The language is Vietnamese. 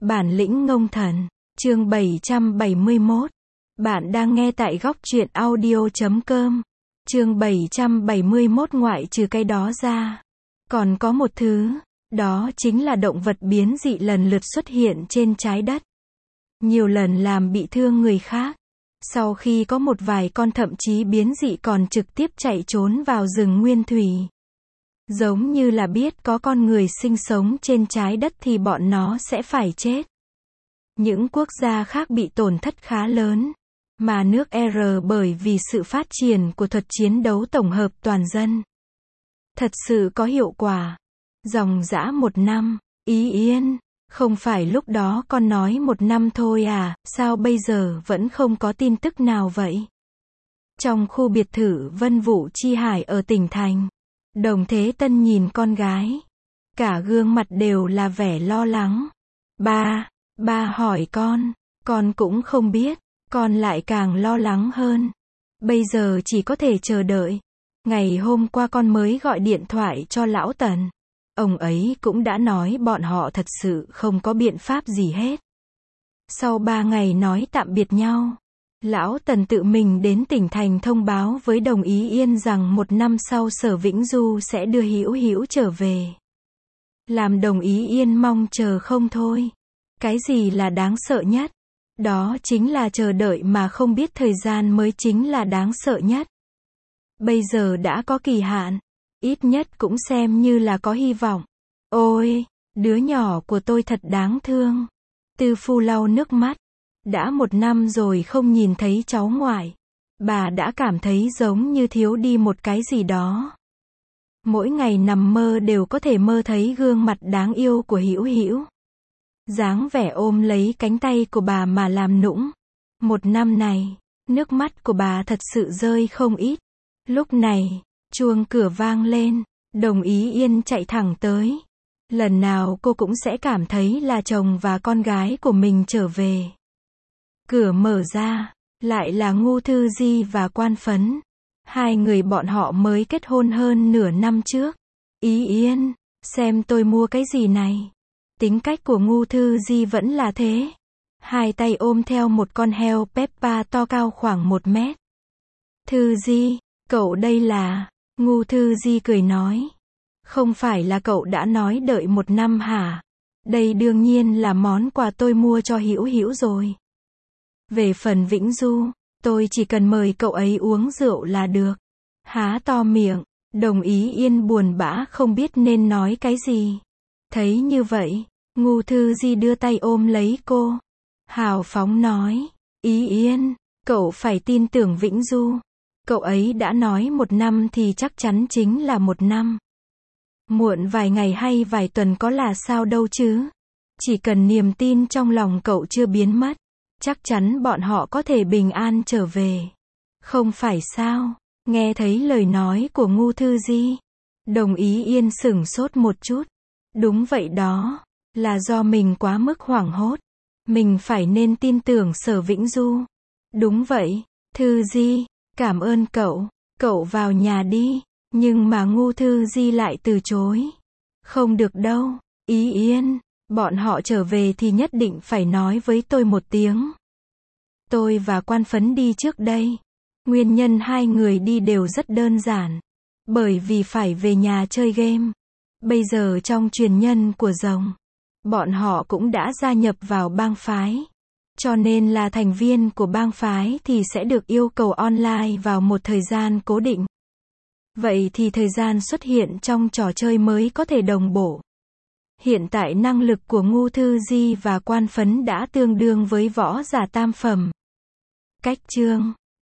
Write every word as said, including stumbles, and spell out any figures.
Bản lĩnh ngông thần, chương bảy trăm bảy mươi mốt. Bạn đang nghe tại góc truyện audio chấm com. Chương bảy trăm bảy mươi mốt. Ngoại trừ cái đó ra, còn có một thứ, đó chính là động vật biến dị lần lượt xuất hiện trên trái đất. Nhiều lần làm bị thương người khác. Sau khi có một vài con thậm chí biến dị còn trực tiếp chạy trốn vào rừng nguyên thủy. Giống như là biết có con người sinh sống trên trái đất thì bọn nó sẽ phải chết. Những quốc gia khác bị tổn thất khá lớn, mà nước R bởi vì sự phát triển của thuật chiến đấu tổng hợp toàn dân. Thật sự có hiệu quả. Dòng dã một năm, ý yên, không phải lúc đó con nói một năm thôi à, sao bây giờ vẫn không có tin tức nào vậy? Trong khu biệt thự Vân Vũ Chi Hải ở tỉnh thành, Đồng Thế Tân nhìn con gái. Cả gương mặt đều là vẻ lo lắng. Ba, ba hỏi con, con cũng không biết, con lại càng lo lắng hơn. Bây giờ chỉ có thể chờ đợi. Ngày hôm qua con mới gọi điện thoại cho Lão Tần. Ông ấy cũng đã nói bọn họ thật sự không có biện pháp gì hết. Sau ba ngày nói tạm biệt nhau, Lão Tần tự mình đến tỉnh thành thông báo với Đồng Ý Yên rằng một năm sau Sở Vĩnh Du sẽ đưa Hữu Hữu trở về. Làm Đồng Ý Yên mong chờ không thôi. Cái gì là đáng sợ nhất? Đó chính là chờ đợi mà không biết thời gian mới chính là đáng sợ nhất. Bây giờ đã có kỳ hạn, ít nhất cũng xem như là có hy vọng. Ôi, đứa nhỏ của tôi thật đáng thương. Tư Phu lau nước mắt. Đã một năm rồi không nhìn thấy cháu ngoại. Bà đã cảm thấy giống như thiếu đi một cái gì đó. Mỗi ngày nằm mơ đều có thể mơ thấy gương mặt đáng yêu của Hữu Hữu. Dáng vẻ ôm lấy cánh tay của bà mà làm nũng. Một năm này, nước mắt của bà thật sự rơi không ít. Lúc này, chuông cửa vang lên, Đồng Ý Yên chạy thẳng tới. Lần nào cô cũng sẽ cảm thấy là chồng và con gái của mình trở về. Cửa mở ra, lại là Ngô Thư Di và Quan Phấn. Hai người bọn họ mới kết hôn hơn nửa năm trước. Ý Yên, xem tôi mua cái gì này. Tính cách của Ngô Thư Di vẫn là thế. Hai tay ôm theo một con heo Peppa to cao khoảng một mét. Thư Di, cậu đây là... Ngô Thư Di cười nói. Không phải là cậu đã nói đợi một năm hả? Đây đương nhiên là món quà tôi mua cho Hữu Hữu rồi. Về phần Vĩnh Du, tôi chỉ cần mời cậu ấy uống rượu là được. Há to miệng, Đồng Ý Yên buồn bã không biết nên nói cái gì. Thấy như vậy, Ngô Thư Di đưa tay ôm lấy cô. Hào phóng nói, Ý Yên, cậu phải tin tưởng Vĩnh Du. Cậu ấy đã nói một năm thì chắc chắn chính là một năm. Muộn vài ngày hay vài tuần có là sao đâu chứ. Chỉ cần niềm tin trong lòng cậu chưa biến mất, chắc chắn bọn họ có thể bình an trở về. Không phải sao? Nghe thấy lời nói của Ngô Thư Di, Đồng Ý Yên sửng sốt một chút. Đúng vậy đó, là do mình quá mức hoảng hốt. Mình phải nên tin tưởng Sở Vĩnh Du. Đúng vậy, Thư Di, cảm ơn cậu, cậu vào nhà đi. Nhưng mà Ngô Thư Di lại từ chối. Không được đâu, Ý Yên, bọn họ trở về thì nhất định phải nói với tôi một tiếng. Tôi và Quan Phấn đi trước đây. Nguyên nhân hai người đi đều rất đơn giản. Bởi vì phải về nhà chơi game. Bây giờ trong truyền nhân của rồng, bọn họ cũng đã gia nhập vào bang phái. Cho nên là thành viên của bang phái thì sẽ được yêu cầu online vào một thời gian cố định. Vậy thì thời gian xuất hiện trong trò chơi mới có thể đồng bộ. Hiện tại năng lực của Ngô Thư Di và Quan Phấn đã tương đương với võ giả tam phẩm. Cách chương